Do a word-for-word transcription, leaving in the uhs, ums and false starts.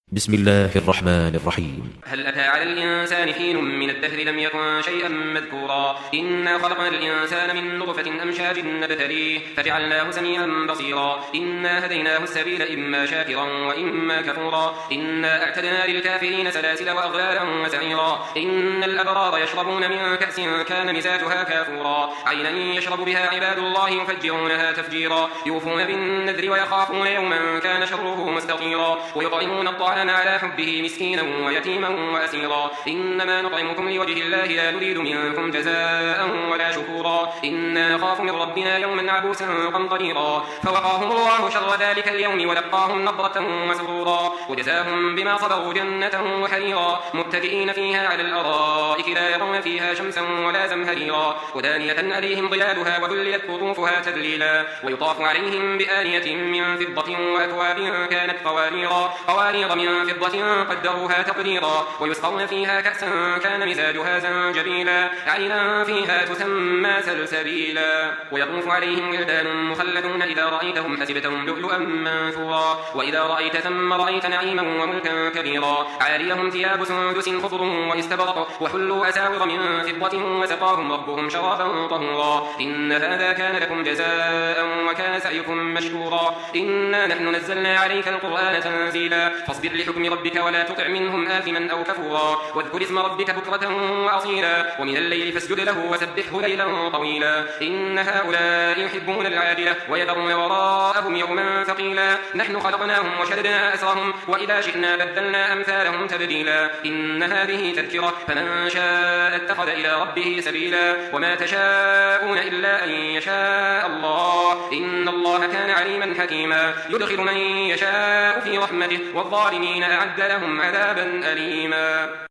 بسم الله الرحمن الرحيم. هل أتى على الإنسان حين من الدهر لم يكن شيئا مذكورا إنا خلقنا الإنسان من نطفة أمشاج نبتليه فجعلناه سميعا بصيرا إنا هديناه السبيل إما شاكرا وإما كفورا إنا أعتدنا للكافرين سلاسل وأغلالا وسعيرا إن الأبرار يشربون من كأس كان مزاجها كافورا عينا يشرب بها عباد الله يفجرونها تفجيرا يوفون بالنذر ويخافون يوما كان شره مستطيرا ويطعمون الطعام على حبه مسكينا ويتيما وأسيرا إنما نطعمكم لوجه الله لا نريد منكم جزاء ولا شكورا إنا نخاف من ربنا يوما عبوسا قمطريرا فوقاهم الله شر ذلك اليوم ولقاهم نضرة وسرورا وجزاهم بما صبروا جنة وحريرا متكئين فيها على الأرائك لا يرون فيها شمسا ولا زمهريرا ودانية عليهم ظلالها وذللت قطوفها تذليلا ويطاف عليهم بآنية من فضة وأكواب كانت قواريرا قوارير من فضة قدروها تقديرا ويسقون فيها كأسا كان مزاجها زنجبيلا عينا فيها تسمى سلسبيلا ويطوف عليهم ولدان مخلدون إذا رأيتهم حسبتهم لؤلؤا منثورا وإذا رأيت ثم رأيت نعيما وملكا كبيرا عاليهم ثياب سندس خضر واستبرق وحلوا أساور من فضة وسقاهم ربهم شرابا طهورا إن هذا كان لكم جزاء وكان سعيكم مشكورا إنا نحن نزلنا عليك القرآن تنزيلا فاصبر لحكم ربك ولا تطع منهم آثما أو كفورا واذكر اسم ربك بكرة وأصيلا ومن الليل فاسجد له وسبحه ليلا طويلا إن هؤلاء يحبون العاجلة ويذرون وراءهم يوما ثقيلا نحن خلقناهم وشددنا أسرهم وإذا شئنا بدلنا أمثالهم تبديلا إن هذه تذكرة فمن شاء اتخذ إلى ربه سبيلا وما تشاءون إلا أن يشاء الله إن الله كان عليما حكيما يدخل من يشاء في رحمته والظالمين أعد لهم عذابا أليما.